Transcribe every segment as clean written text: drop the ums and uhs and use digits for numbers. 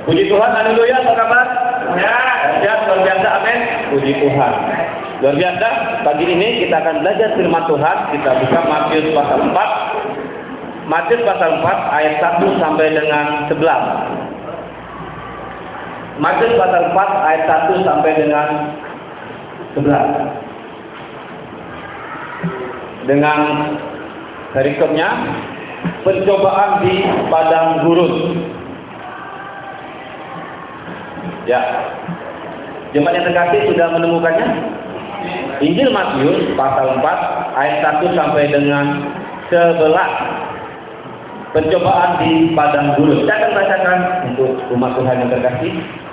Puji Tuhan, haleluya, apa kabar? Ya, luar biasa, amin. Puji Tuhan. Luar biasa, pagi ini kita akan belajar firman Tuhan. Kita buka Matius pasal 4. Matius pasal 4 ayat 1 sampai dengan 11. Matius pasal 4 ayat 1 sampai dengan 11. Dengan perikopnya pencobaan di padang gurun. Ya, jemaat yang terkasih sudah menemukannya? Injil Matius pasal 4 ayat 1 sampai dengan 11. Pencobaan di padang gurun. Saya akan bacakan untuk umat Tuhan yang terkasih.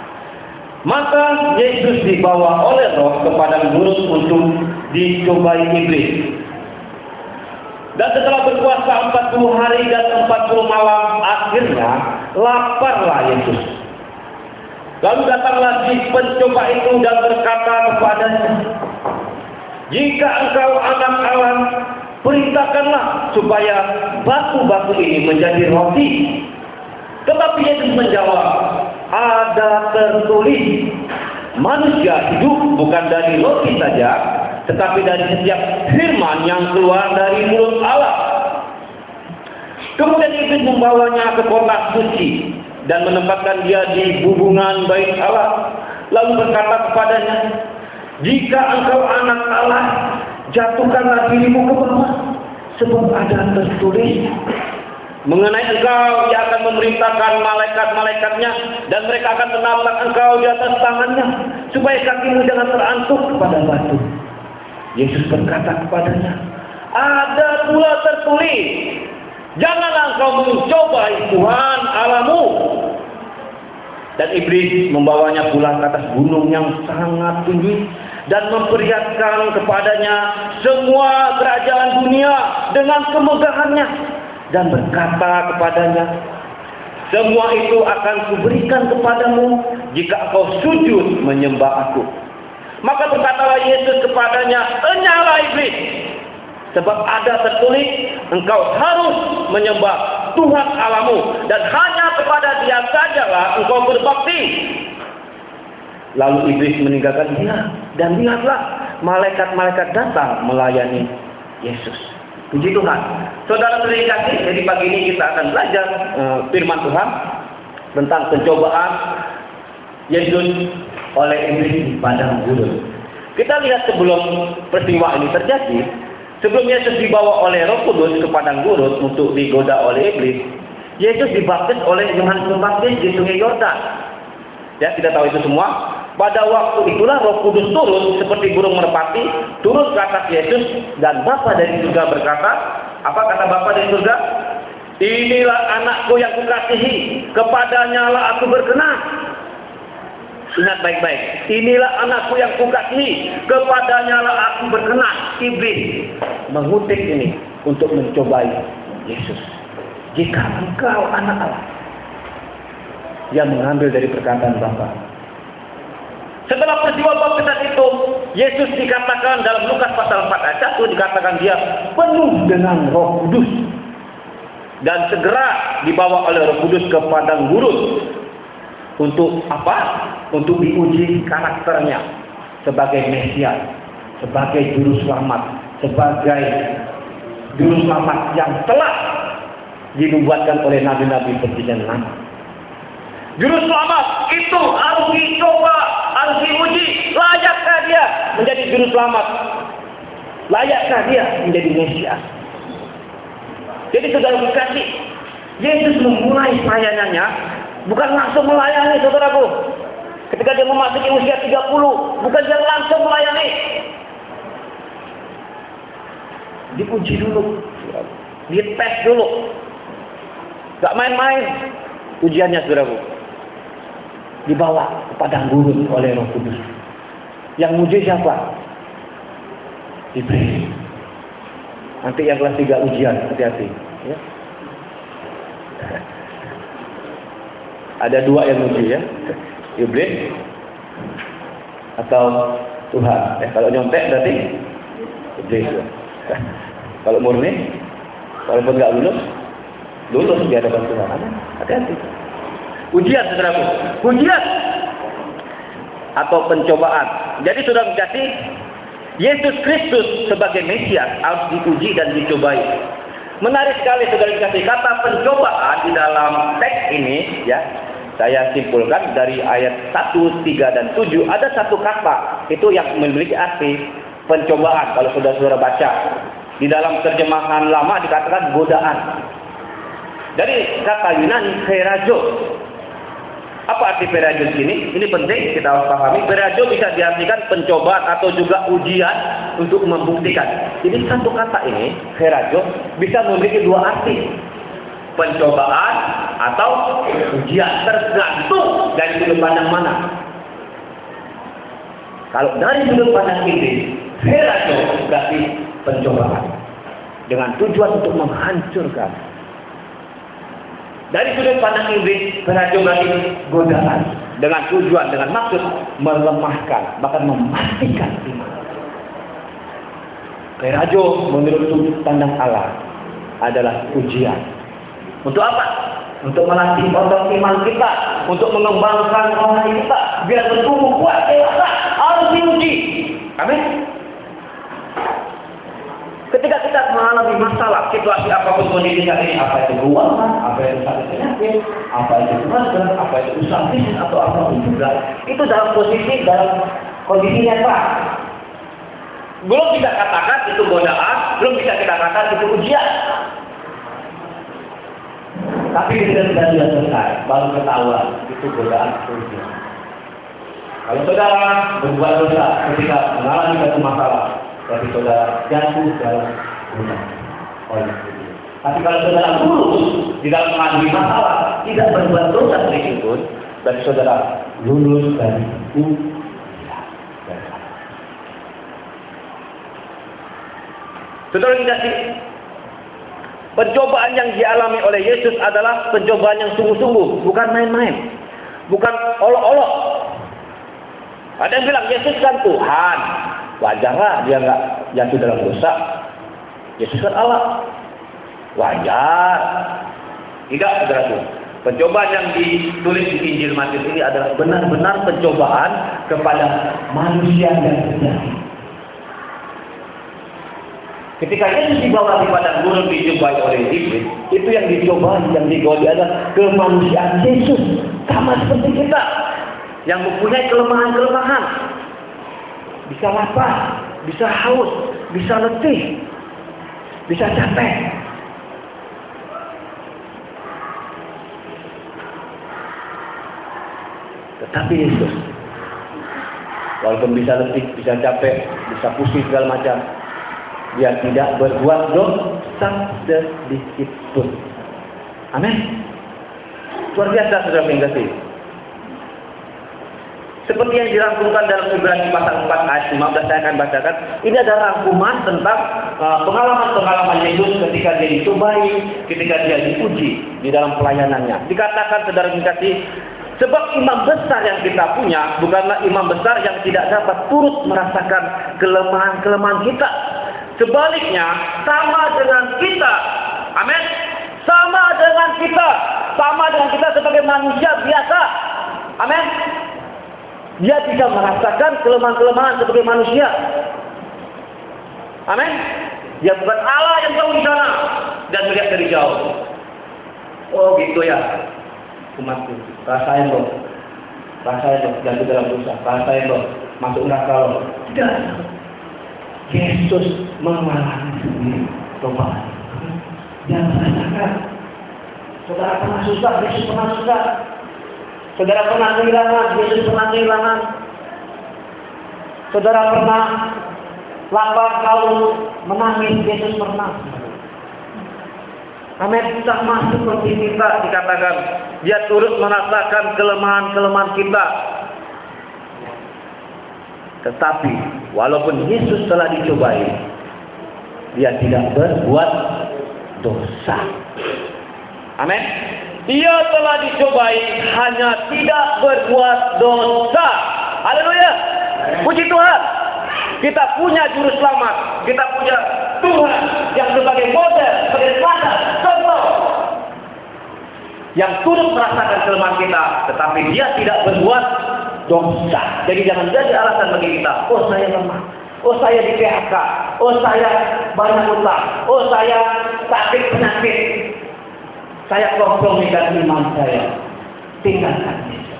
Maka Yesus dibawa oleh Roh ke padang gurun untuk dicobai iblis. Dan setelah berpuasa 40 hari dan 40 malam, akhirnya laparlah Yesus. Lalu datanglah si pencoba itu dan berkata kepadanya, "Jika engkau anak Allah, perintahkanlah supaya batu-batu ini menjadi roti." Tetapi Yesus menjawab, "Ada tertulis, manusia hidup bukan dari roti saja, tetapi dari setiap firman yang keluar dari mulut Allah." Kemudian Iblis membawanya ke kota suci dan menempatkan dia di hubungan bait Allah, lalu berkata kepadanya, "Jika engkau anak Allah, jatuhkanlah dirimu ke bawah, sebab ada tertulis, mengenai engkau ia akan memerintahkan malaikat-malaikatnya, dan mereka akan menabrak engkau di atas tangannya, supaya kakimu jangan terantuk kepada batu." Yesus berkata kepadanya, "Ada pula tertulis, janganlah engkau mencobai Tuhan Allahmu." Dan iblis membawanya pulang ke atas gunung yang sangat tinggi dan memperlihatkan kepadanya semua kerajaan dunia dengan kemegahannya, dan berkata kepadanya, "Semua itu akan kuberikan kepadamu jika engkau sujud menyembah aku." Maka berkatalah Yesus kepadanya, "Enyahlah iblis, sebab ada tertulis, engkau harus menyembah Tuhan Allahmu, dan hanya kepada Dia sajalah engkau berbakti." Lalu iblis meninggalkan dia, dan lihatlah malaikat-malaikat datang melayani Yesus. Puji Tuhan. Saudara terkasih, jadi pagi ini kita akan belajar firman Tuhan tentang pencobaan Yesus oleh iblis di padang gurun. Kita lihat sebelum peristiwa ini terjadi. Sebelum Yesus dibawa oleh Roh Kudus ke padang gurun untuk digoda oleh iblis, Yesus dibaptis oleh Yohanes Pembaptis di Sungai Yordan. Ya, kita tahu itu semua. Pada waktu itulah Roh Kudus turun seperti burung merpati, turun ke atas Yesus, dan Bapa dari surga berkata, apa kata Bapa dari surga? "Inilah anakku yang kukasihi, kepadanya lah aku berkenan." Ingat baik-baik. Inilah anakku yang kukasihi, kepadanya lah aku berkenan. Iblis mengutik ini untuk mencobai Yesus. Jika engkau anak Allah. Dia mengambil dari perkataan Bapa. Setelah peristiwa baptisan itu, Yesus dikatakan dalam Lukas pasal 4 ayat 1, dikatakan dia penuh dengan Roh Kudus. Dan segera dibawa oleh Roh Kudus ke padang gurun. Untuk apa? Untuk diuji karakternya sebagai Mesias, sebagai juru selamat, sebagai juru selamat yang telah dinubuatkan oleh nabi-nabi perjanjian lama. Juru selamat itu harus dicoba, harus diuji. Layakkah dia menjadi juru selamat? Layakkah dia menjadi Mesias? Jadi saudara kasih, Yesus memulai pelayanannya bukan langsung melayani, saudaraku. Ketika dia memasuki usia 30, bukan dia langsung melayani. Diuji dulu, dites dulu. Gak main-main ujiannya, saudaraku. Dibawa ke padang gurun oleh Roh Kudus. Yang muji siapa? Iblis. Nanti yang kelas 3 ujian, hati-hati. Ya. Ada 2 yang muji, ya. Iblis atau Tuhan. Kalau nyontek berarti Iblis. Ya. Kalau murni, walaupun nggak lulus di hadapan Tuhan. Hati-hati. Ujian, saudaraku. Ujian atau pencobaan. Jadi saudara kasih, Yesus Kristus sebagai Mesias harus diuji dan dicobai. Menarik sekali saudara kasih, kata pencobaan di dalam teks ini, ya, saya simpulkan dari ayat 1, 3, dan 7 ada satu kata itu yang memiliki arti pencobaan. Kalau saudara baca di dalam terjemahan lama dikatakan godaan. Dari kata Yunani perajo. Apa arti perajo di sini? Ini penting kita harus pahami. Perajo bisa diartikan pencobaan atau juga ujian untuk membuktikan. Jadi satu kata ini, perajo, bisa memiliki dua arti. Pencobaan atau ujian, tergantung dari sudut pandang mana. Kalau dari sudut pandang ini, perajo berarti pencobaan dengan tujuan untuk menghancurkan. Dari sudut pandang iblis, perajo berarti godaan dengan tujuan, dengan maksud melemahkan, bahkan mematikan iman. Perajo menurut sudut pandang Allah adalah ujian. Untuk apa? Untuk melatih otot iman kita, untuk mengembangkan rohani kita, biar bertumbuh kuat dewasa, harus diuji. Amin. Ketika kita mengalami masalah, situasi apapun kondisi ini, apa itu keuangan, apa itu sakit penyakit, apa itu keluarga, apa itu usaha bisnis atau apapun juga, itu dalam kondisi nyata. Belum bisa katakan itu godaan, belum bisa kita katakan itu ujian. Tapi ketika kita sudah selesai, baru ketahuan itu godaan atau ujian. Kalau saudara berbuat dosa ketika mengalami satu masalah, tapi saudara jatuh dalam godaan oleh ujian. Tapi kalau saudara lulus di dalam menghadapi masalah, tidak berbuat dosa sedikit pun, berarti saudara lulus dari ujian. Saudara dikasih, pencobaan yang dialami oleh Yesus adalah pencobaan yang sungguh-sungguh, bukan main-main, bukan olok-olok. Ada yang bilang Yesus kan Tuhan, wajarlah dia nggak jatuh dalam dosa. Yesus kan Allah, wajar. Tidak, saudaraku. Pencobaan yang ditulis di Injil Matius ini adalah benar-benar pencobaan kepada manusia yang sejati. Ketika Yesus dibawa di padang gurun dijumpai oleh iblis, itu yang dicoba, yang digoli adalah kemanusiaan Yesus, sama seperti kita, yang mempunyai kelemahan-kelemahan, bisa lapar, bisa haus, bisa letih, bisa capek. Tetapi Yesus, walaupun bisa letih, bisa capek, bisa pusing segala macam, dia tidak berbuat dosa sedikit pun. Amin. Luar biasa, saudara yang kasih. Seperti yang dirangkumkan dalam Ibrani pasal 4 ayat 15, saya akan bacakan. Ini ada rangkuman tentang pengalaman-pengalaman Yesus ketika dia dicobai, ketika dia diuji di dalam pelayanannya. Dikatakan, saudara yang kasih, sebab imam besar yang kita punya bukanlah imam besar yang tidak dapat turut merasakan kelemahan-kelemahan kita. Sebaliknya, sama dengan kita. Amin. Sama dengan kita sebagai manusia biasa. Amin. Dia bisa merasakan kelemahan-kelemahan sebagai manusia. Amin. Dia bukan Allah yang jauh di sana dan melihat dari jauh. Oh gitu ya, umatku. Rasain loh jatuh dalam dosa. Rasain loh masuk neraka loh. Tidak. Yesus mengalami sendiri cobaan. Jangan rasakan. Saudara pernah susah, Yesus pernah susah. Saudara pernah kehilangan, Yesus pernah kehilangan. Saudara pernah lapar, haus, menangis, Yesus pernah. Amin. Sama seperti kita dikatakan, dia turut merasakan kelemahan-kelemahan kita. Tetapi walaupun Yesus telah dicobai, dia tidak berbuat dosa. Amin. Dia telah dicobai, hanya tidak berbuat dosa. Haleluya. Puji Tuhan. Kita punya juru selamat. Kita punya Tuhan yang sebagai model, sebagai teladan, contoh. yang turut merasakan kelemahan kita, tetapi dia tidak berbuat dosa. Jadi jangan jadi alasan bagi kita, oh saya lemah, oh saya di PHK, oh saya banyak utang, oh saya sakit penyakit, saya kompromikan iman saya. Tinggalkan Yesus.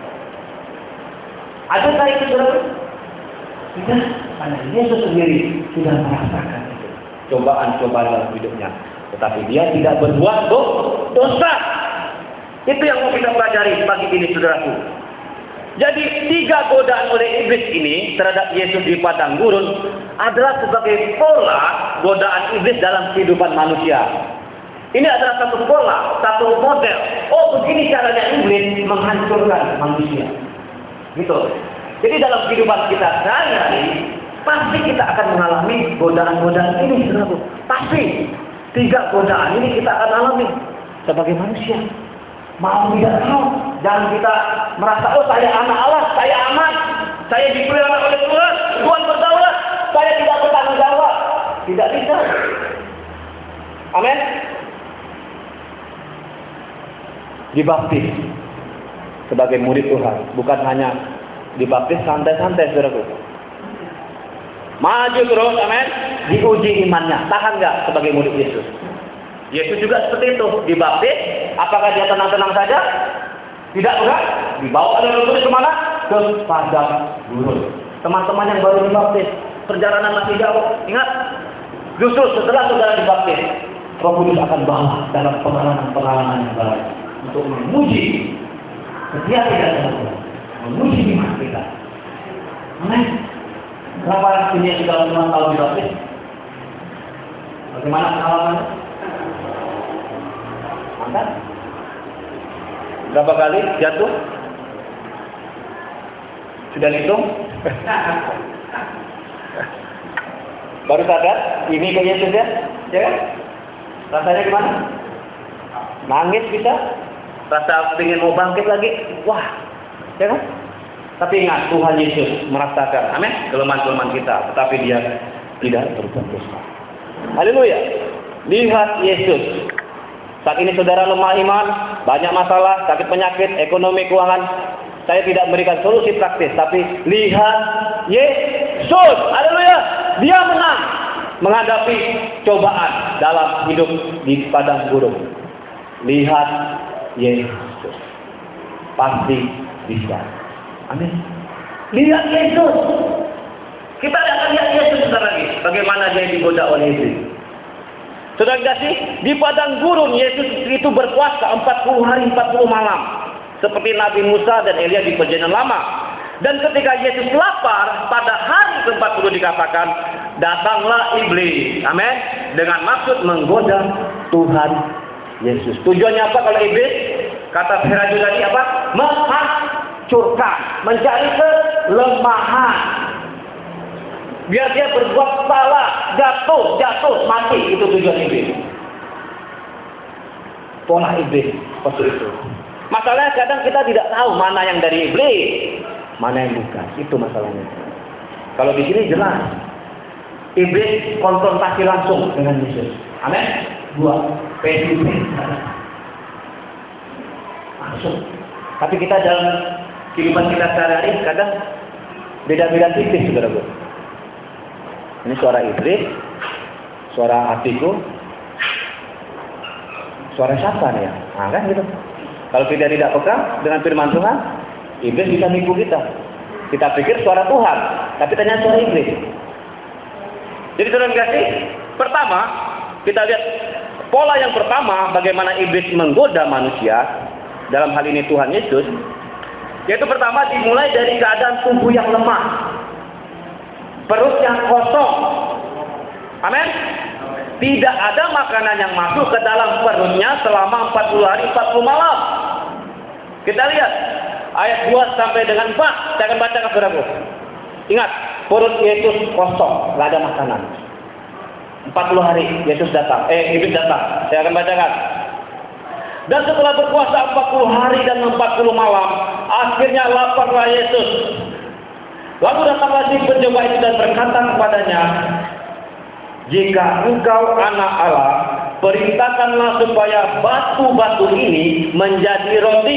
Adakah itu saudara? Tidak, karena Yesus sendiri sudah merasakan itu, cobaan-cobaan dalam hidupnya, tetapi dia tidak berbuat dosa. Itu yang mau kita pelajari pagi ini, saudaraku. Jadi 3 godaan oleh iblis ini terhadap Yesus di padang gurun adalah sebagai pola godaan iblis dalam kehidupan manusia. Ini adalah satu pola, satu model. Oh, begini caranya iblis menghancurkan manusia. Gitu. Jadi dalam kehidupan kita sehari-hari, pasti kita akan mengalami godaan-godaan ini, saudaraku. Pasti. 3 godaan ini kita akan alami sebagai manusia. Mau tidak mau, jangan kita merasa, oh saya anak Allah, saya aman, saya dipelihara oleh Tuhan, Tuhan berdaulat, saya tidak bertanggung jawab. Tidak bisa. Amin. Dibaptis sebagai murid Tuhan, bukan hanya dibaptis santai-santai, saudaraku. Maju terus, amin. Diuji imannya, tahan nggak sebagai murid Yesus? Yesus juga seperti itu, dibaptis. Apakah dia tenang-tenang saja? Tidak, bukan? Dibawa oleh Roh Kudus kemana? Ke padang gurun. Teman-teman yang baru dibaptis, perjalanan masih jauh. Ingat, justru setelah saudara dibaptis, Roh Kudus akan bawa dalam pengalaman-pengalaman yang baru untuk menguji setiap kita, menguji iman kita. Amin. Berapa ini sudah 5 tahun dibaptis? Bagaimana pengalamannya? Mantap. Berapa kali jatuh? Sudah hitung? Baru sadar ini ke Yesus ya? Ya kan? Rasanya gimana? Nangis bisa? Rasa ingin mau bangkit lagi? Wah, ya kan? Tapi ingat, Tuhan Yesus merasakan, amin, kelemahan-kelemahan kita, tetapi dia tidak berbuat dosa. Haleluya. Lihat Yesus. Saat ini saudara lemah iman, banyak masalah, sakit penyakit, ekonomi, keuangan. Saya tidak memberikan solusi praktis, tapi lihat Yesus. Haleluya. Dia menang menghadapi cobaan dalam hidup di padang gurun. Lihat Yesus. Pasti bisa. Amin. Lihat Yesus. Kita akan lihat Yesus sebentar lagi. Bagaimana dia digoda oleh iblis. Saudara kasih, di padang gurun Yesus itu berpuasa 40 hari 40 malam. Seperti Nabi Musa dan Elia di perjanjian lama. Dan ketika Yesus lapar, pada hari ke-40 dikatakan, datanglah iblis. Amin. Dengan maksud menggoda Tuhan Yesus. Tujuannya apa kalau iblis? Kata Fir'aun tadi apa? Menghancurkan, mencari kelemahan. Biar dia berbuat salah, jatuh, mati. Itu tujuan iblis. Pola iblis seperti itu. Masalahnya kadang kita tidak tahu mana yang dari iblis, mana yang bukan. Itu masalahnya. Kalau di sini jelas, iblis konfrontasi langsung dengan Yesus. Amin. PSBB langsung. Tapi kita dalam kehidupan kita sehari-hari kadang beda-beda tipis, saudara. Ini suara iblis, suara hatiku, suara siapa nih ya? Nah, kan gitu. Kalau kita tidak peka dengan firman Tuhan, iblis bisa nipu kita. Kita pikir suara Tuhan, tapi ternyata suara iblis. Jadi saudara kasih, pertama kita lihat pola yang pertama bagaimana iblis menggoda manusia, dalam hal ini Tuhan Yesus. Yaitu pertama dimulai dari keadaan tubuh yang lemah. Perut yang kosong. Amin. Tidak ada makanan yang masuk ke dalam perutnya selama 40 hari 40 malam. Kita lihat ayat 2 sampai dengan 4. Saya akan bacakan saudaraku. Ingat, perut Yesus kosong, tidak ada makanan. 40 hari Yesus datang. Iblis datang. Saya akan bacakan. Dan setelah berpuasa 40 hari dan 40 malam, akhirnya laparlah Yesus. Lalu datanglah si pencoba itu dan berkata kepadanya, jika engkau anak Allah, perintahkanlah supaya batu-batu ini menjadi roti.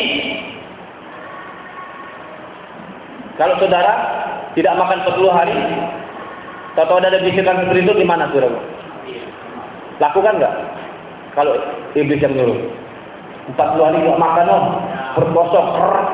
Kalau saudara tidak makan 40 hari, atau ada bisikan seperti itu, gimana saudara? Lakukan nggak? Kalau iblis yang nyuruh 40 hari nggak makan, berkosong.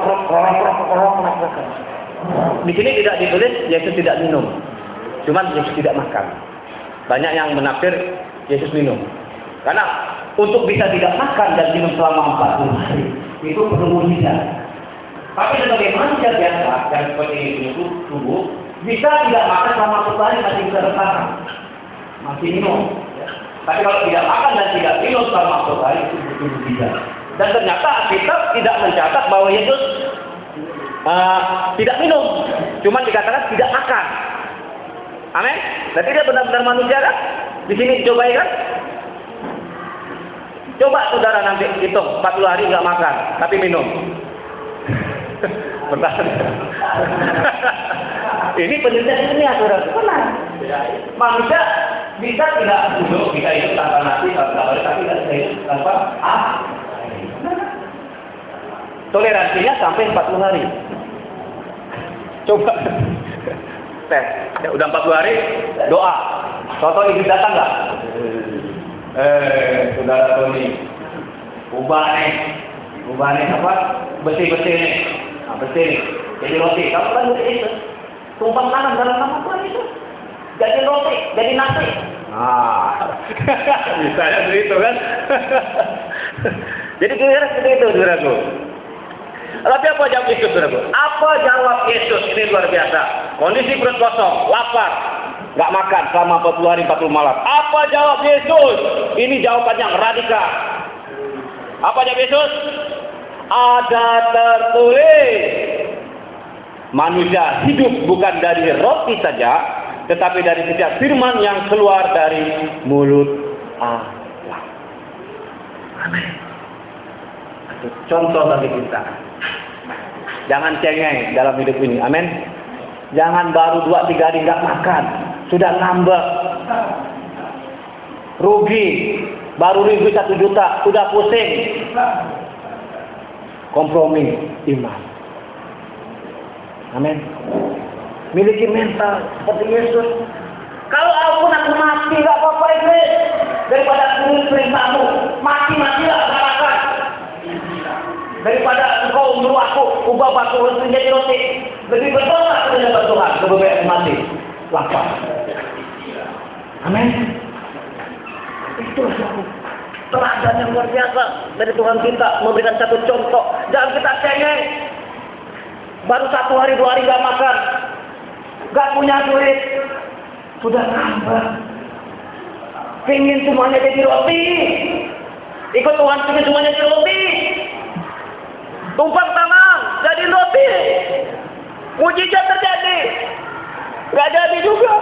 Di sini tidak ditulis Yesus tidak minum, cuman Yesus tidak makan. Banyak yang menafsir Yesus minum. Karena untuk bisa tidak makan dan minum selama 40 hari itu perlu mujizat. Tapi sebagai manusia biasa yang seperti ini tubuh bisa tidak makan selama 40 hari masih bisa bertahan, masih minum. Tapi kalau tidak makan dan tidak minum selama 40 hari itu butuh mujizat. Dan ternyata Alkitab tidak mencatat bahwa Yesus tidak minum, cuma dikatakan tidak makan. Amin. Berarti dia benar-benar manusia kan? Di sini coba kan? Coba saudara nanti hitung 40 hari nggak makan, tapi minum. Bertahan. Ini penelitian ilmiah saudara. Benar. Manusia bisa tidak duduk, bisa hidup tanpa nasi, tapi tidak bisa hidup tanpa toleransinya sampai 40 hari. Coba tes. Ya, udah 40 hari doa. Contoh iblis datang nggak? Saudara Tony, ubah nih apa? Besi-besi nih. Nah, besi nih. Jadi roti. Kamu kan udah itu. Tumpang tangan dalam nama Tuhan itu. Jadi roti, jadi nasi. Bisa ya begitu kan? Jadi kira-kira seperti itu, saudaraku. Tapi apa jawab Yesus, saudaraku? Apa jawab Yesus? Ini luar biasa. Kondisi perut kosong, lapar, nggak makan selama 40 hari 40 malam. Apa jawab Yesus? Ini jawaban yang radikal. Apa jawab Yesus? Ada tertulis, manusia hidup bukan dari roti saja, tetapi dari setiap firman yang keluar dari mulut Allah. Amin. Contoh bagi kita. Jangan cengeng dalam hidup ini. Amin. Jangan baru 2-3 hari nggak makan, sudah ngambek, rugi, baru rugi 1 juta, sudah pusing. Kompromi iman. Amin. Miliki mental seperti Yesus. Kalau aku mati nggak apa-apa itu, daripada turun perintahmu, mati-matilah makan. Daripada engkau menyuruh aku ubah batu menjadi roti, lebih berdoa kepada Tuhan, lebih baik mati lapar. Amin. Itu teladan yang luar biasa dari Tuhan kita, memberikan satu contoh. Jangan kita cengeng. Baru 1 hari 2 hari nggak makan, nggak punya duit, sudah ngambek, pingin semuanya jadi roti, ikut Tuhan pingin semuanya jadi roti, tumpang tangan jadi roti, mujizat terjadi, nggak jadi juga.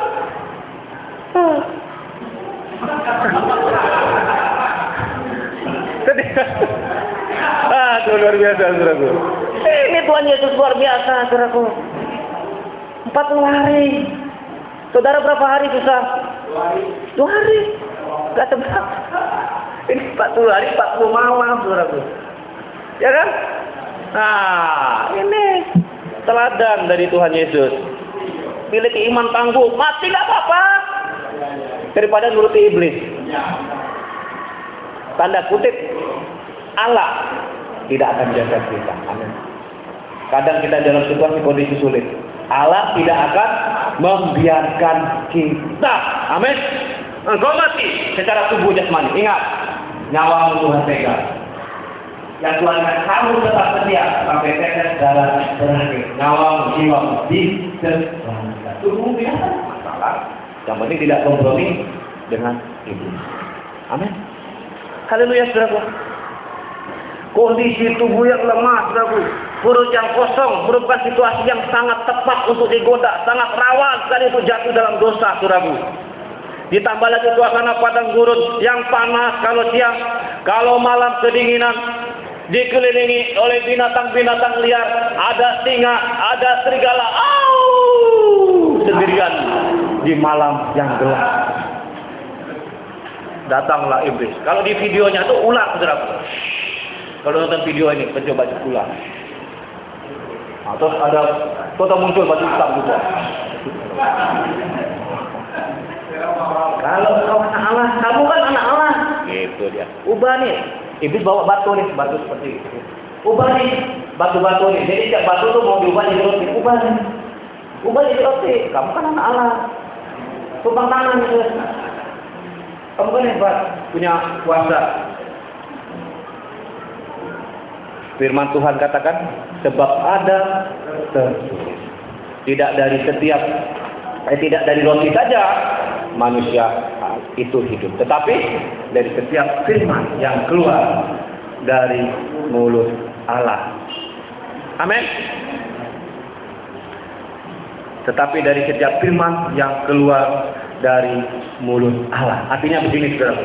Itu luar biasa, saudaraku. Ini Tuhan Yesus luar biasa, saudaraku. 40 hari. Saudara berapa hari susah? 2 hari. Gak tebak. Ini 40 hari, 40 malam, saudaraku. Ya kan? Nah, ini teladan dari Tuhan Yesus. Miliki iman tangguh, mati gak apa-apa. Daripada nuruti iblis. Tanda kutip, Allah tidak akan jaga kita. Amin. Kadang kita dalam situasi kondisi sulit, Allah tidak akan membiarkan kita. Amin. Engkau mati secara tubuh jasmani. Ingat, nyawamu Tuhan pegang. Yang Tuhan kamu tetap setia sampai tetes darah terakhir. Nyawamu, jiwamu diselamatkan. Tubuhmu biasa masalah. Yang penting tidak kompromi dengan iblis. Amin. Haleluya, saudara. Kondisi tubuh yang lemah, saudara. Perut yang kosong merupakan situasi yang sangat tepat untuk digoda, sangat rawan sekali untuk jatuh dalam dosa, saudara. Ditambah lagi suasana padang gurun yang panas kalau siang, kalau malam kedinginan, dikelilingi oleh binatang-binatang liar, ada singa, ada serigala, sendirian di malam yang gelap. datanglah iblis. Kalau di videonya tuh ular, saudaraku. Kalau nonton video ini, coba ular. Nah, terus ada foto muncul baju hitam juga. Kalau kau anak Allah, kamu kan anak Allah. Gitu dia. Ubah nih. Iblis bawa batu nih, batu seperti itu. Ubah nih, batu-batu nih. Jadi setiap batu tuh mau diubah jadi roti. Ubah nih. Ubah jadi roti. Kamu kan anak Allah. Tumpang tangan gitu. Kamu kan hebat, punya kuasa. Firman Tuhan katakan, sebab ada tertulis. Tidak dari roti saja manusia itu hidup, tetapi dari setiap firman yang keluar dari mulut Allah. Amin. Tetapi dari setiap firman yang keluar dari mulut Allah. Artinya begini, saudara.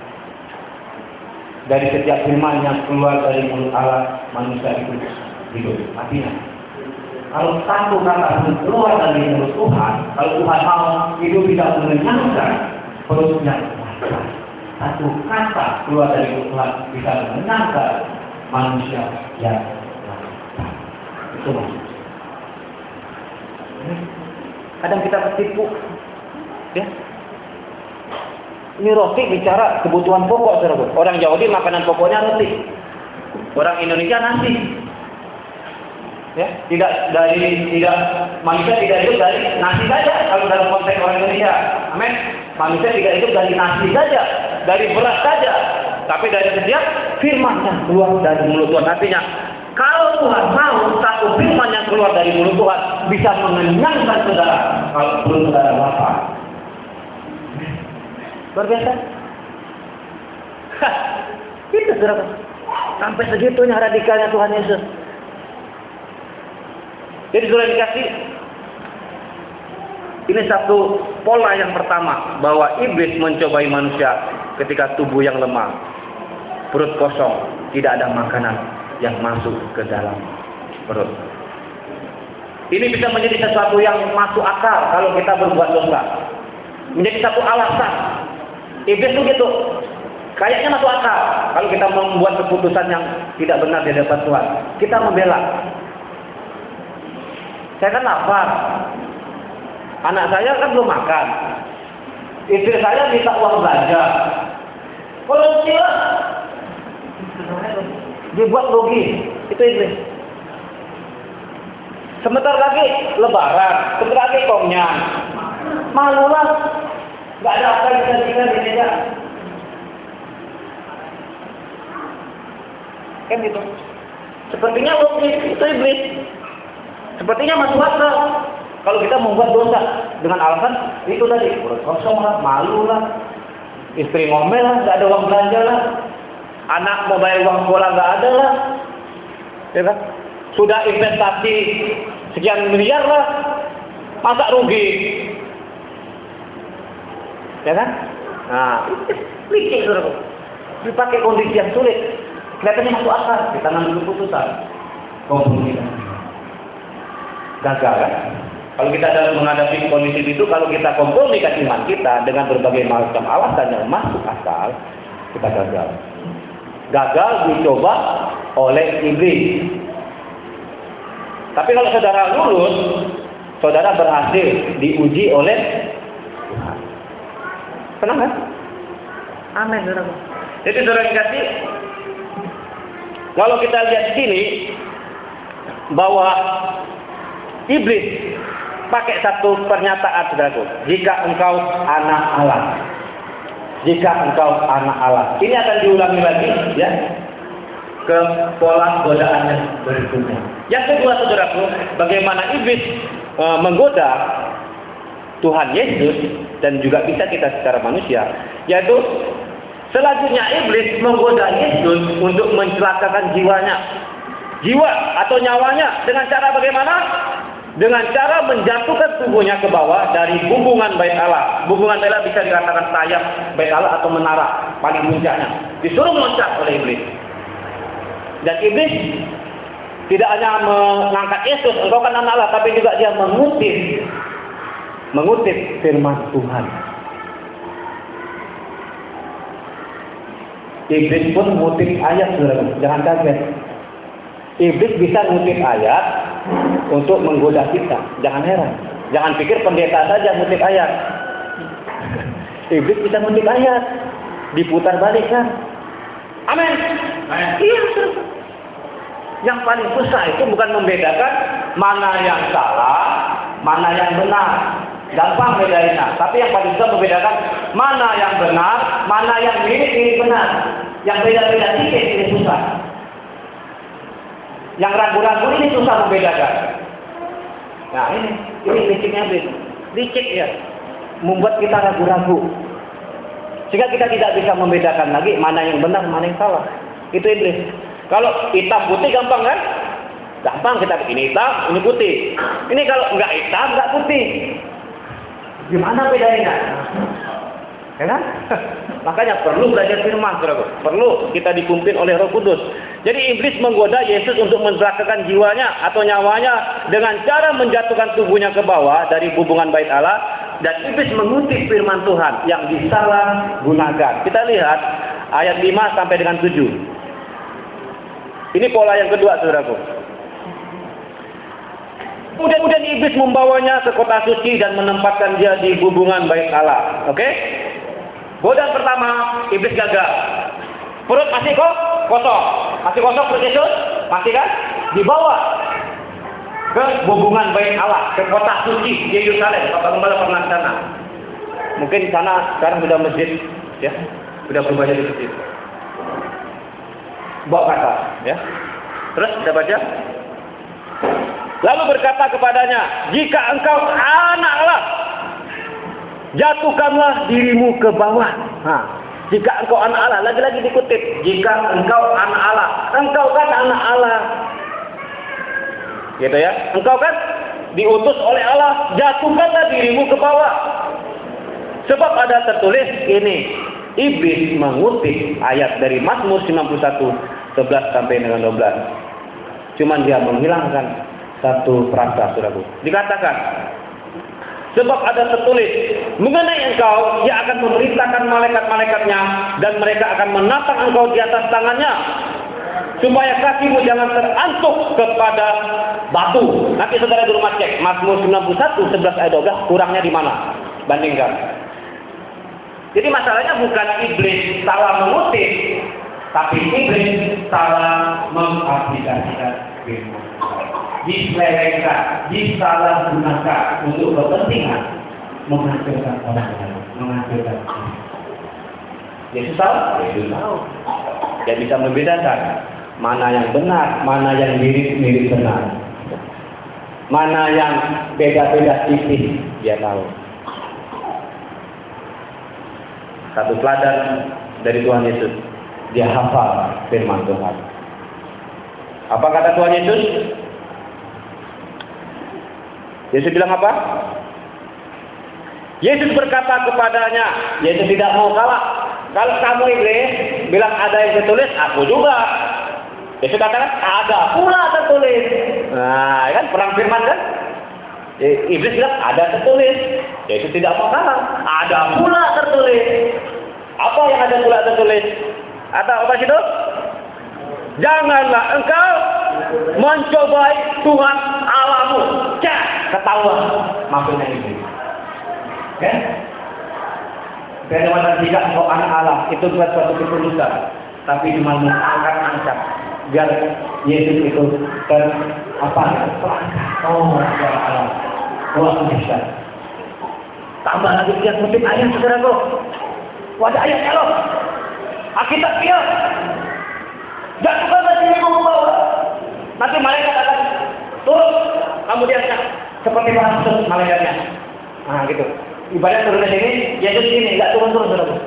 Dari setiap firman yang keluar dari mulut Allah, manusia itu hidup. Artinya, kalau satu kata keluar dari mulut Tuhan, kalau Tuhan mau, itu bisa mengenyangkan perutnya. Satu kata keluar dari mulut Tuhan bisa mengenyangkan manusia yang lapar. Itu maksudnya. Kadang kita tertipu, ya. Ini roti bicara kebutuhan pokok, saudara. Orang Yahudi makanan pokoknya roti, orang Indonesia nasi. Ya, manusia tidak hidup dari nasi saja kalau dalam konteks orang Indonesia. Amin. Manusia tidak hidup dari nasi saja, dari beras saja, tapi dari setiap firman yang keluar dari mulut Tuhan. Artinya, kalau Tuhan mau, satu firman yang keluar dari mulut Tuhan bisa mengenyangkan saudara kalau perut saudara lapar. Luar biasa. Itu saudara. Sampai segitunya radikalnya Tuhan Yesus. Jadi saudara dikasih, ini satu pola yang pertama, bahwa iblis mencobai manusia ketika tubuh yang lemah, perut kosong, tidak ada makanan yang masuk ke dalam perut. Ini bisa menjadi sesuatu yang masuk akal kalau kita berbuat dosa. Menjadi satu alasan. Iblis itu gitu. Kayaknya masuk akal kalau kita membuat keputusan yang tidak benar di hadapan Tuhan. Kita membela. Saya kan lapar. Anak saya kan belum makan. Istri saya minta uang belanja. Korupsi lah. Dibuat logis. Itu iblis. Sebentar lagi lebaran. Sebentar lagi komnyang. Malu lah. Gak ada apa yang bisa tinggal di meja. Kan gitu. Sepertinya logis. Itu iblis. Sepertinya masuk akal. Kalau kita membuat dosa dengan alasan itu tadi, perut kosong lah, malu lah, istri ngomel lah, nggak ada uang belanja lah, anak mau bayar uang sekolah nggak ada lah, ya kan? Sudah investasi sekian miliar lah, masa rugi, ya kan? Nah, licik saudara, dipakai kondisi yang sulit, kelihatannya masuk akal, kita ngambil keputusan, kompromi. Gagal kan? Kalau kita dalam menghadapi kondisi itu, kalau kita kompromikan iman kita dengan berbagai macam alasan yang masuk akal, kita gagal. Gagal dicoba oleh iblis. Tapi kalau saudara lulus, saudara berhasil diuji oleh Tuhan. Senang kan? Amin, saudara. Jadi saudara dikasih, kalau kita lihat di sini bahwa iblis pakai satu pernyataan, saudaraku. Jika engkau anak Allah. Jika engkau anak Allah. Ini akan diulangi lagi, ya. Ke pola godaan yang berikutnya. Yang kedua, saudaraku, bagaimana iblis menggoda Tuhan Yesus dan juga bisa kita secara manusia. Yaitu, selanjutnya iblis menggoda Yesus untuk mencelakakan jiwanya. Jiwa atau nyawanya dengan cara bagaimana? Dengan cara menjatuhkan tubuhnya ke bawah dari hubungan bait Allah. Hubungan bait Allah bisa dikatakan sayap bait Allah atau menara paling puncaknya. Disuruh meloncat oleh iblis. Dan iblis tidak hanya mengangkat Yesus, engkau kan anak Allah, tapi juga dia mengutip firman Tuhan. Iblis pun ngutip ayat, saudara. Jangan kaget. Iblis bisa ngutip ayat untuk menggoda kita. Jangan heran. Jangan pikir pendeta saja ngutip ayat. Iblis bisa ngutip ayat. Diputar balik kan. Amin. Iya, saudara. Yang paling susah itu bukan membedakan mana yang salah, mana yang benar. Gampang bedainnya. Tapi yang paling susah membedakan mana yang benar, mana yang mirip benar. Yang beda-beda dikit ini susah. Yang ragu-ragu ini susah membedakan. Nah ini liciknya iblis. Licik ya. Membuat kita ragu-ragu. Sehingga kita tidak bisa membedakan lagi mana yang benar, mana yang salah. Itu iblis. Kalau hitam putih gampang kan? Gampang kita ini hitam, ini putih. Ini kalau enggak hitam, enggak putih. Gimana bedanya? Ya kan? Makanya perlu belajar firman, saudara. Perlu kita dipimpin oleh Roh Kudus. Jadi iblis menggoda Yesus untuk mencelakakan jiwanya atau nyawanya dengan cara menjatuhkan tubuhnya ke bawah dari hubungan bait Allah, dan iblis mengutip firman Tuhan yang disalahgunakan. Kita lihat ayat 5 sampai dengan 7. Ini pola yang kedua, saudaraku. Kemudian iblis membawanya ke kota suci dan menempatkan dia di hubungan bait Allah. Oke? Godaan pertama, iblis gagal. Perut masih kosong. Masih kosong perut Yesus? Masih kan? Dibawa ke hubungan bait Allah, ke kota suci di Yerusalem. Bapak Gembala pernah ke sana. Mungkin di sana sekarang sudah masjid, ya. Sudah berubah jadi masjid. Bawa ke atas, ya. Terus kita baca. Lalu berkata kepadanya, jika engkau anak Allah, jatuhkanlah dirimu ke bawah. Nah, jika engkau anak Allah, lagi-lagi dikutip, jika engkau anak Allah, engkau kan anak Allah. Gitu ya. Engkau kan diutus oleh Allah, jatuhkanlah dirimu ke bawah. Sebab ada tertulis ini. Iblis mengutip ayat dari Mazmur 91 11 sampai dengan 12. Cuman dia menghilangkan satu frasa, saudaraku. Dikatakan, sebab ada tertulis mengenai engkau, dia akan memerintahkan malaikat-malaikatnya dan mereka akan menatang engkau di atas tangannya, supaya kakimu jangan terantuk kepada batu. Nanti saudara di rumah cek Mazmur 91 11 ayat 12, kurangnya di mana? Bandingkan. Jadi masalahnya bukan iblis salah mengutip, tapi iblis salah mengaplikasikan firman. Diselewengkan, disalahgunakan untuk kepentingan menghancurkan orang lain, menghancurkan diri. Yesus tahu? Yesus tahu. Dia bisa membedakan mana yang benar, mana yang mirip benar, mana yang beda-beda tipis. Dia tahu. Satu teladan dari Tuhan Yesus, dia hafal firman Tuhan. Apa kata Tuhan Yesus? Yesus bilang apa? Yesus berkata kepadanya, Yesus tidak mau kalah. Kalau kamu iblis bilang ada yang tertulis, aku juga. Yesus katakan ada pula tertulis. Nah, kan perang firman kan? Iblis bilang ada tertulis. Yesus tidak mau kalah. Ada pula tertulis. Apa yang ada pula tertulis? Atau apa itu? Janganlah engkau mencobai Tuhan Allahmu. Cek, ketahuan maksudnya itu. Oke? Bagaimana jika engkau anak Allah, itu bukan suatu ketulusan, tapi cuma mengangkat-angkat biar Yesus itu terangkat. Oh, ya Allah, luar biasa. Tambah lagi lihat kutip ayat, saudaraku. Wajah ayatnya loh. Alkitab dia. Jatuhkanlah dirimu ke bawah. Nanti malaikat akan turun. Kamu lihatnya seperti langsung malaikatnya. Nah gitu. Ibarat turun ke sini, Yesus sini, nggak turun-turun, saudaraku.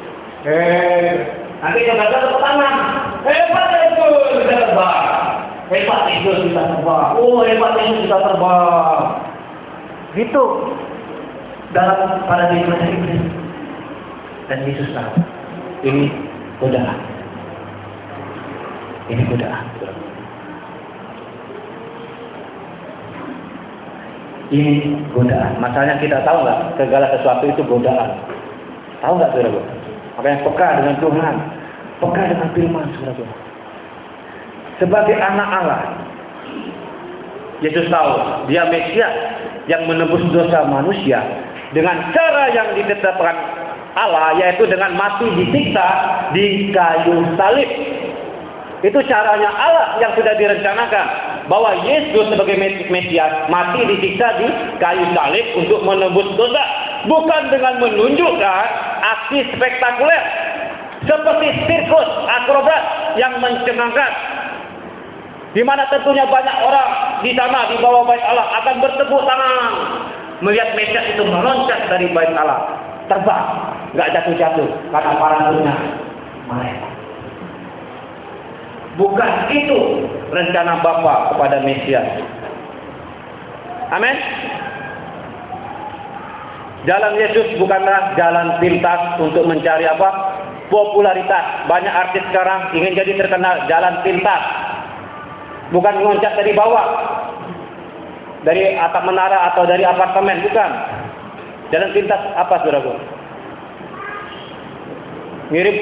Nanti coba ke tangan. Hebat Yesus bisa terbang. Hebat Yesus bisa terbang. Oh, hebat Yesus bisa terbang. Gitu. Dalam paradigma iblis. Dan Yesus tahu. Ini godaan. Ini godaan. Ini godaan. Masalahnya kita tahu nggak? Segala sesuatu itu godaan. Tahu nggak, saudara? Apa yang peka dengan Tuhan, peka dengan firman, saudara. Sebagai anak Allah, Yesus tahu dia Mesias yang menebus dosa manusia dengan cara yang ditetapkan Allah, yaitu dengan mati disiksa di kayu salib. Itu caranya Allah yang sudah direncanakan, bahwa Yesus sebagai Mesias mati disiksa di kayu salib untuk menebus dosa, bukan dengan menunjukkan aksi spektakuler seperti sirkus akrobat yang mencengangkan, di mana tentunya banyak orang di sana di bawah bait Allah akan bertepuk tangan melihat Mesias itu meloncat dari bait Allah, terbang, nggak jatuh-jatuh karena parasutnya malaikat. Bukan itu rencana Bapa kepada Mesias. Amin. Jalan Yesus bukanlah jalan pintas untuk mencari apa? Popularitas. Banyak artis sekarang ingin jadi terkenal, jalan pintas. Bukan loncat dari bawah, dari atap menara atau dari apartemen, bukan. Jalan pintas apa, saudaraku? Ngirim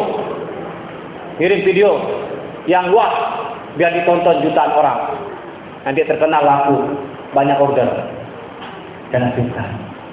video yang wah, biar ditonton jutaan orang, nanti terkenal, laku, banyak order. Jalan pintas.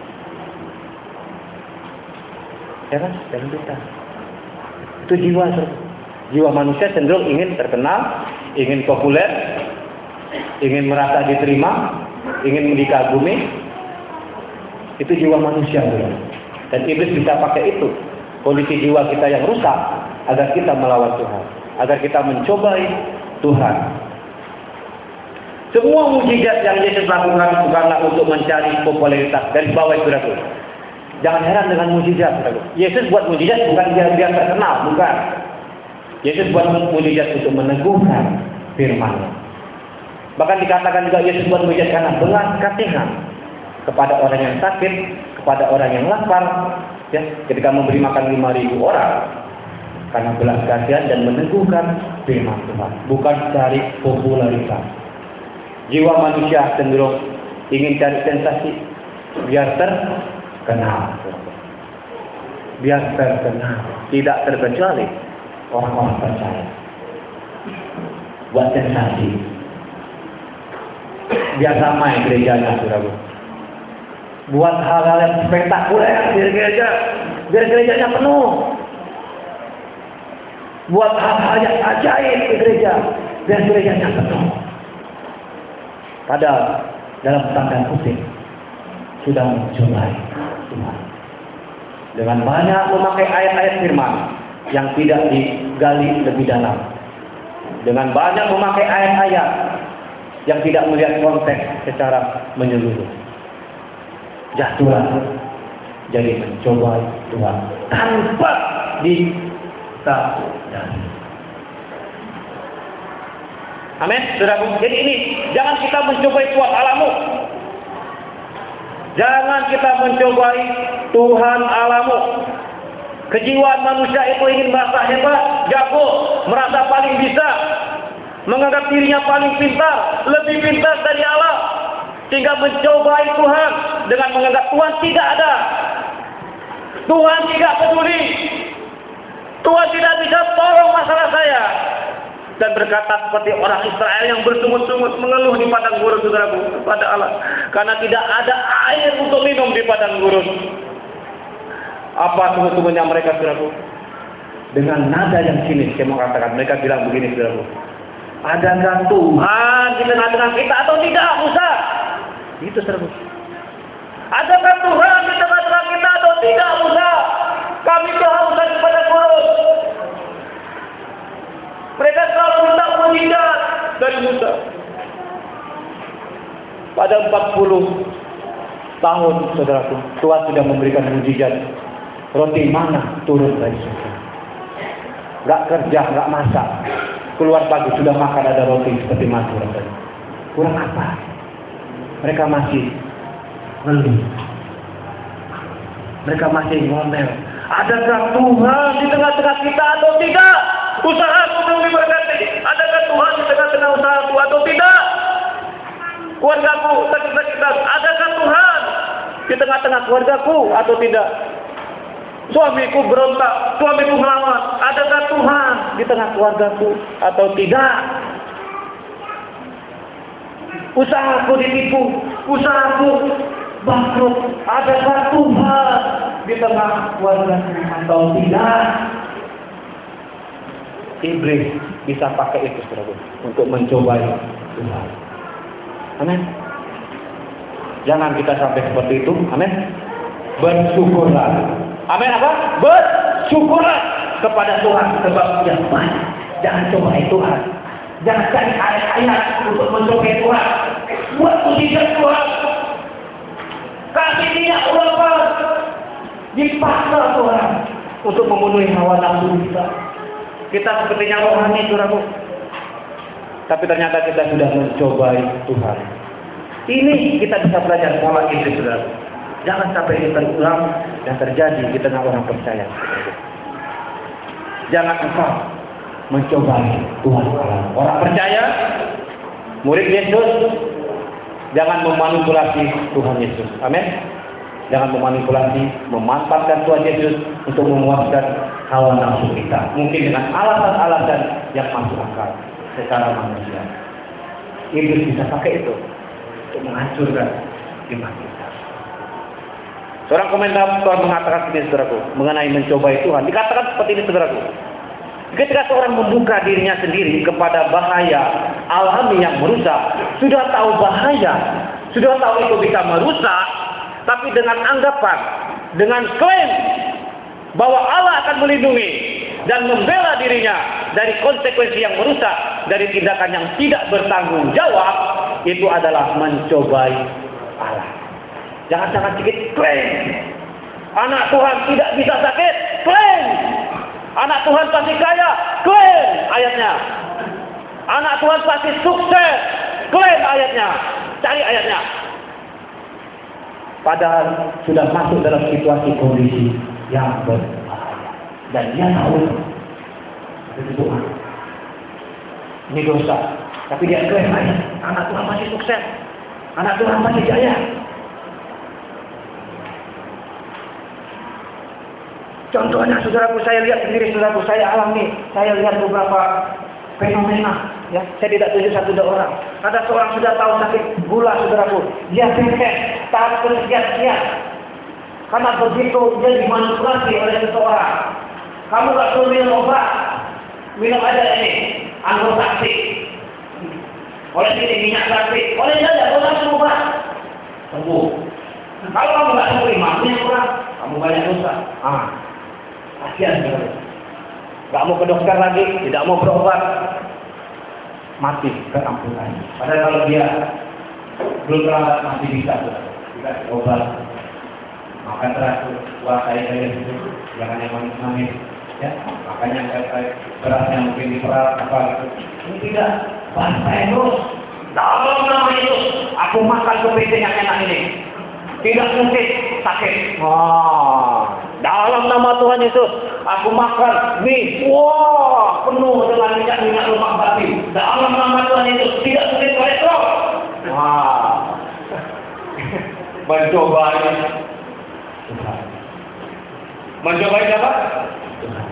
Ya kan? Jalan pintas. Itu jiwa manusia cenderung ingin terkenal, ingin populer, ingin merasa diterima, ingin dikagumi. Itu jiwa manusia, saudara. Dan iblis bisa pakai itu, kondisi jiwa kita yang rusak, agar kita melawan Tuhan, agar kita mencobai Tuhan. Semua mukjizat yang Yesus lakukan bukanlah untuk mencari popularitas. Dari bawah itu, saudara. Jangan heran dengan mukjizat, saudara. Yesus buat mukjizat bukan biar terkenal, bukan. Yesus buat mukjizat untuk meneguhkan firman-Nya. Bahkan dikatakan juga Yesus buat mukjizat karena belas kasihan kepada orang yang sakit, kepada orang yang lapar, ya, ketika memberi makan 5.000 orang, karena belas kasihan dan meneguhkan firman Tuhan, bukan cari popularitas. Jiwa manusia cenderung ingin cari sensasi, biar terkenal, tidak terkecuali orang-orang percaya. Buat sensasi, biar ramai gerejanya, saudara. Buat hal-hal yang spektakuler di gereja, biar gerejanya penuh. Buat hal-hal yang ajaib di gereja, biar gerejanya penuh. Padahal dalam tanda kutip sudah mencobai Tuhan dengan banyak memakai ayat-ayat firman yang tidak digali lebih dalam, dengan banyak memakai ayat-ayat yang tidak melihat konteks secara menyeluruh. Jatuhlah jadi mencobai Tuhan tanpa disadari. Amin, saudaraku. Jadi ini, jangan kita mencobai Tuhan Allahmu. Jangan kita mencobai Tuhan Allahmu. Kejiwaan manusia itu ingin merasa hebat, jago, merasa paling bisa, menganggap dirinya paling pintar, lebih pintar dari Allah, sehingga mencobai Tuhan dengan menganggap Tuhan tidak ada, Tuhan tidak peduli, Tuhan tidak bisa tolong masalah saya, dan berkata seperti orang Israel yang bersungut-sungut mengeluh di padang gurun, saudaraku, kepada Allah, karena tidak ada air untuk minum di padang gurun. Apa sungut-sungunya mereka, saudaraku? Dengan nada yang sinis, saya mau katakan, mereka bilang begini, saudaraku, adakah Tuhan di tengah-tengah kita atau tidak, Musa? Itu, saudaraku. Adakah Tuhan di tengah-tengah kita atau tidak, Musa? Kami kehausan kepada Tuhan. Mereka selalu minta mujizat dari Musa. Pada 40 tahun, saudaraku, Tuhan sudah memberikan mujizat. Roti mana turun dari surga. Gak kerja, gak masak. Keluar pagi sudah makan ada roti seperti madu rasanya. Kurang apa? Mereka masih ngeluh. Mereka masih ngomel. Adakah Tuhan di tengah-tengah kita atau tidak? Usahaku belum diberkati. Adakah Tuhan di tengah-tengah usahaku atau tidak? Keluargaku sakit-sakitan. Adakah Tuhan di tengah-tengah keluargaku atau tidak? Suamiku berontak, suamiku melawan. Adakah Tuhan di tengah keluargaku atau tidak? Usahaku ditipu, usahaku bangkrut. Adakah Tuhan di tengah keluargaku atau tidak? Iblis bisa pakai itu, saudara, untuk mencobai Tuhan. Amin. Jangan kita sampai seperti itu. Amin. Bersyukurlah. Amin apa? Bersyukurlah kepada Tuhan sebab Dia baik. Jangan cobai Tuhan. Jangan cari ayat-ayat untuk mencobai Tuhan. Buat mujizat Tuhan. Kasih dia ulapan. Dipaksa Tuhan untuk memenuhi hawa nafsu kita. Kita sepertinya rohani, saudaraku. Tapi ternyata kita sudah mencobai Tuhan. Ini kita bisa belajar pola itu, saudara. Jangan sampai ini terulang dan terjadi di tengah orang percaya. Jangan engkau mencobai Tuhan Allah. Orang percaya, murid Yesus, jangan memanipulasi Tuhan Yesus. Amin. Jangan memanipulasi, memanfaatkan Tuhan Yesus untuk memuaskan hawa nafsu kita. Mungkin dengan alasan-alasan yang masuk akal secara manusia. Iblis bisa pakai itu untuk menghancurkan iman kita. Seorang komentator mengatakan ini, saudaraku, mengenai mencobai Tuhan. Dikatakan seperti ini, saudaraku. Ketika seorang membuka dirinya sendiri kepada bahaya alami yang merusak, sudah tahu bahaya, sudah tahu itu bisa merusak, tapi dengan anggapan, dengan klaim bahwa Allah akan melindungi dan membela dirinya dari konsekuensi yang merusak, dari tindakan yang tidak bertanggung jawab, itu adalah mencobai Allah. Jangan-jangan sedikit klaim. Anak Tuhan tidak bisa sakit, klaim. Anak Tuhan pasti kaya, klaim ayatnya. Anak Tuhan pasti sukses, klaim ayatnya. Cari ayatnya. Padahal sudah masuk dalam situasi kondisi yang berbahaya. Dan dia tahu itu doa. Ini dosa. Tapi dia klaim ayat. Anak Tuhan pasti sukses. Anak Tuhan pasti jaya. Contohnya, saudaraku, saya lihat sendiri, saudaraku, saya alami, saya lihat beberapa fenomena. Ya, saya tidak tunjuk satu dua orang. Ada seorang sudah tahu sakit gula, saudaraku, dia bengkek, tahap kesekian-sekian. Karena begitu dia dimanipulasi oleh seseorang. Kamu gak perlu minum obat, minum aja ini, anggur sakti. Oleh ini minyak sakti, oleh saja, boleh langsung obat, sembuh. Kalau kamu gak sembuh, imannya kurang, kamu banyak dosa. Kasihan, gak mau ke dokter lagi, tidak mau berobat, mati keampunan. Padahal kalau dia belum terlambat masih bisa obat, makan teratur, kuasai gaya hidup, jangan yang manis-manis, ya. Makanya berasnya mungkin diperas apa gitu. Ini tidak, bantai terus. Dalam nama Yesus, aku makan kepiting yang enak ini. Tidak mungkin sakit. Dalam nama Tuhan Yesus, aku makan mie, penuh dengan minyak lemak babi. Dalam nama Tuhan Yesus, tidak mungkin kolesterol. Mencobai Tuhan. Mencobai apa? Tuhan.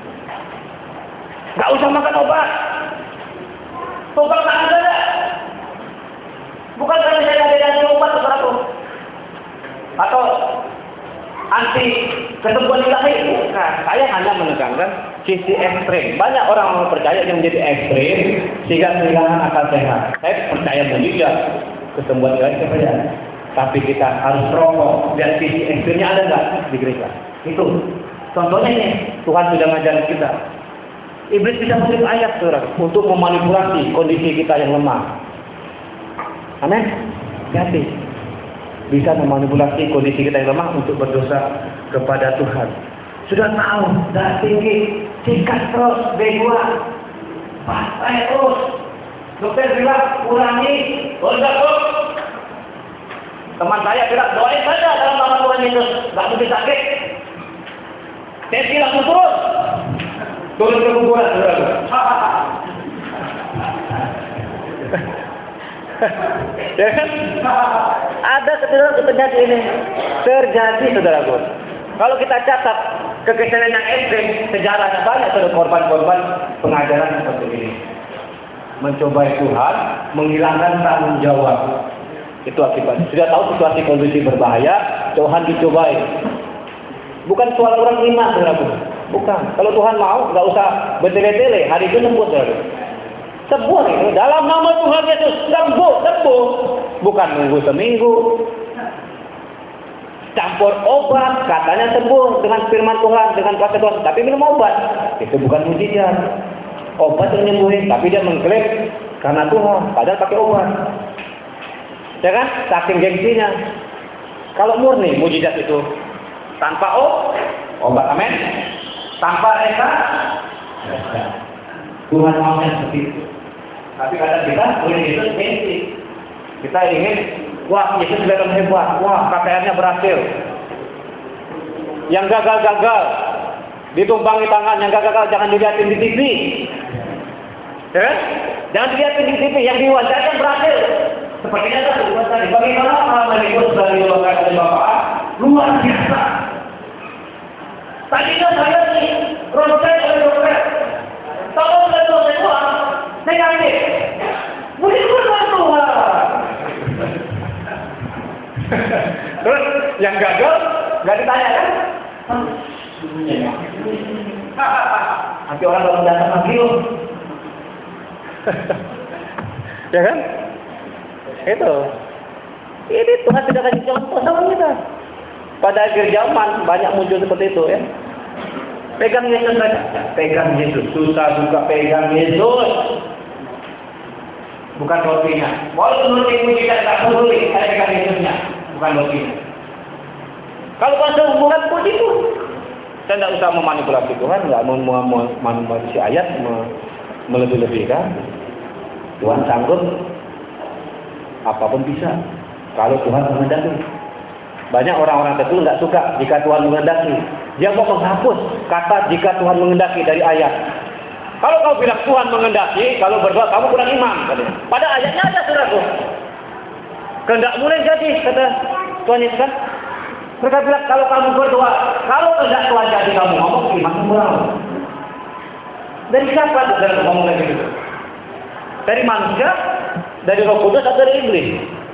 Gak usah makan obat. Obat tak ada. Bukan karena saya ada obat atau atau anti ketemuan ilahi, bukan. Saya hanya menekankan sisi ekstrim. Banyak orang percaya yang menjadi ekstrim sehingga kehilangan akal sehat. Saya percaya mujizat kesembuhan ilahi, saya percaya. Tapi kita harus rokok. Dan sisi ekstrimnya ada nggak di gereja? Itu contohnya ini. Tuhan sudah mengajar kita. Iblis bisa mengirim ayat, saudara, untuk memanipulasi kondisi kita yang lemah. Amin. Hati. Bisa memanipulasi kondisi kita yang lemah untuk berdosa kepada Tuhan. Sudah tahu, dah tinggi, sikat terus, B2, pasai terus. Dokter bilang, kurangi, berdakwah. Teman saya bilang, doain saja dalam nama Tuhan Yesus, gak mungkin sakit. Tensi langsung turun ke kuburan. Ya kan? Ada terjadi ini. Terjadi, saudaraku. Kalau kita catat Kekesalan yang ekstrem, sejarahnya banyak ada korban-korban pengajaran seperti ini. Mencobai Tuhan, menghilangkan tanggung jawab. Itu akibatnya. Sudah tahu situasi kondisi berbahaya, Tuhan dicobai. Bukan soal orang iman, saudaraku. Bukan. Kalau Tuhan mau, nggak usah bertele-tele. Hari itu sembuh, saudara. Sembuh itu. Dalam nama Tuhan Yesus, sembuh. Bukan nunggu seminggu. Campur obat, katanya sembuh dengan firman Tuhan, dengan kuasa Tuhan. Tapi minum obat. Itu bukan mujizat. Obat yang nyembuhin, tapi dia mengklaim karena Tuhan. Padahal pakai obat. Ya kan? Saking gengsinya. Kalau murni mujizat itu tanpa obat, amin. Tanpa reka, Tuhan maunya seperti itu. Tapi kadang kita boleh itu gengsi. Kita ingin, wah Yesus kelihatan hebat, wah KPR-nya berhasil. Yang gagal, ditumpangi tangan, yang gagal jangan dilihatin di TV. Ya kan? Jangan dilihatin di TV, yang diwawancara berhasil. Sepertinya itu sebutkan tadi. Bagaimana pengalaman itu sudah diwakilkan oleh Bapak? Luar biasa. Tadinya saya nih, proses oleh dokter. Kalau sudah selesai Tuhan, negatif. Mungkin Tuhan. Terus yang gagal, nggak ditanya kan? Nanti orang baru datang lagi loh. Ya kan? Itu. Ini Tuhan tidak kasih contoh sama kita. Pada akhir zaman banyak muncul seperti itu ya. Pegang Yesus saja. Pegang Yesus. Susah juga pegang Yesus. Bukan rotinya. Walaupun rotimu tidak peduli, saya pegang Yesusnya. Bukan rotinya. Kalau pasal hubungan puji itu, saya tidak usah memanipulasi Tuhan, nggak memanipulasi ayat, melebih-lebihkan. Tuhan sanggup. Apapun bisa. Kalau Tuhan menghendaki. Banyak orang-orang tertentu nggak suka jika Tuhan menghendaki. Dia mau menghapus kata jika Tuhan menghendaki dari ayat. Kalau kau bilang Tuhan menghendaki, kalau berdoa kamu kurang iman. Katanya. Pada ayatnya ada saudaraku. Kehendak mulai jadi kata Tuhan Yesus kan. Mereka bilang kalau kamu berdoa, kalau kehendak Tuhan jadi kamu ngomong iman kurang. Dari siapa saudara ngomong kayak gitu? Dari manusia, dari Roh Kudus atau dari iblis?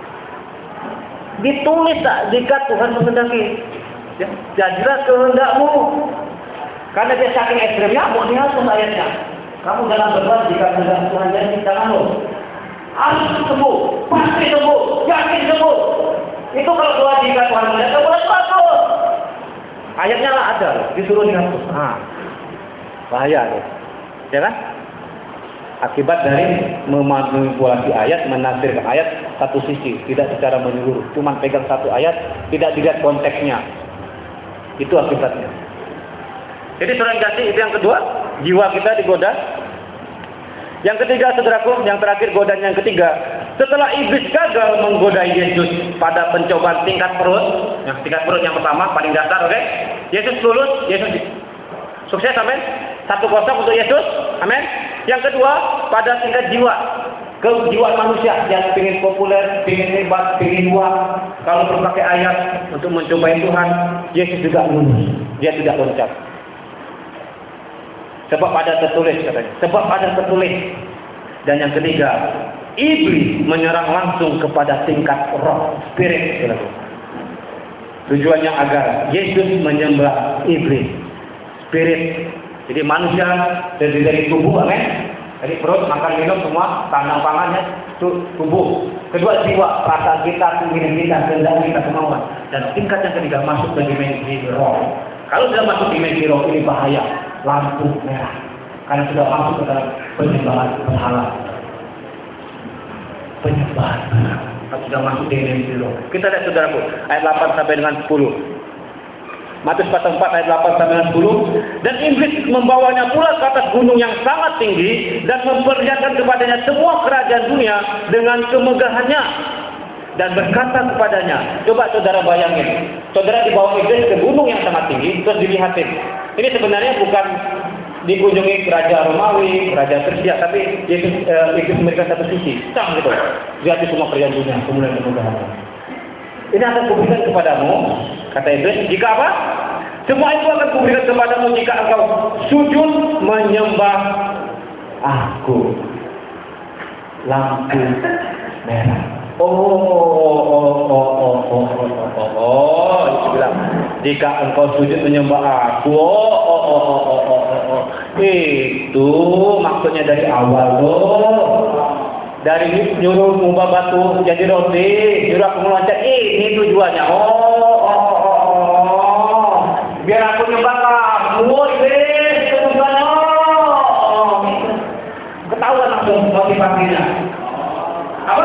Ditulis tak jika Tuhan menghendaki. Ya, jadilah kehendakmu. Karena dia saking ekstremnya, mau dihapus ayatnya. Kamu jangan berdoa jika kehendak Tuhan jadi janganmu. Harus sembuh, pasti sembuh, yakin sembuh. Itu kalau doa jika Tuhan menghendaki, boleh bagus. Ayatnya lah ada, disuruh dihapus. Bahaya tuh. Ya kan? Akibat dari memanipulasi ayat, menafsirkan ayat satu sisi, tidak secara menyeluruh. Cuma pegang satu ayat, tidak dilihat konteksnya. Itu akibatnya. Jadi saudara kasih, itu yang kedua, jiwa kita digoda. Yang ketiga, saudaraku, yang terakhir godaan yang ketiga. Setelah iblis gagal menggoda Yesus pada pencobaan tingkat perut, yang pertama, paling dasar, oke? Yesus lulus, Yesus sukses, amin. 1-0 untuk Yesus, amin. Yang kedua, pada tingkat jiwa, kejiwaan manusia yang ingin populer, ingin hebat, ingin uang. Kalau berpakai ayat untuk mencobai Tuhan, Yesus juga lulus. Dia tidak loncat. Sebab ada tertulis katanya. Sebab ada tertulis. Dan yang ketiga, iblis menyerang langsung kepada tingkat roh, spirit. Tujuannya agar Yesus menyembah iblis, spirit. Jadi manusia terdiri dari tubuh, amin. Jadi perut, makan, minum semua, tanam pangannya, tubuh. Kedua jiwa, perasaan kita, keinginan kita, kehendak kita, kemauan. Dan tingkat yang ketiga masuk ke dimensi roh. Kalau sudah masuk dimensi roh ini bahaya, lampu merah. Karena sudah masuk ke dalam penyembahan berhala. Penyembahan berhala. Kalau sudah masuk dimensi roh. Kita lihat saudaraku, ayat 8 sampai dengan 10. Matius pasal 4 ayat 8 sampai 10. Dan iblis membawanya pula ke atas gunung yang sangat tinggi dan memperlihatkan kepadanya semua kerajaan dunia dengan kemegahannya dan berkata kepadanya, coba saudara bayangin, saudara dibawa iblis ke gunung yang sangat tinggi terus dilihatin. Ini sebenarnya bukan dikunjungi Raja Romawi, Raja Persia, tapi Yesus memberikan satu sisi, sang gitu. Lihat semua kerajaan dunia, kemudian kemegahannya. Ini akan kuberikan kepadamu, kata iblis, jika apa? Semua itu akan kuberikan kepadamu jika engkau sujud menyembah aku. Lampu merah. Itu bilang, jika engkau sujud menyembah aku. Itu maksudnya dari awal loh. Dari nyuruh mengubah batu jadi roti, nyuruh aku meloncat. Ini tujuannya. Biar aku nyembah kamu, tujuannya. Ketahuan langsung motivasinya. Apa?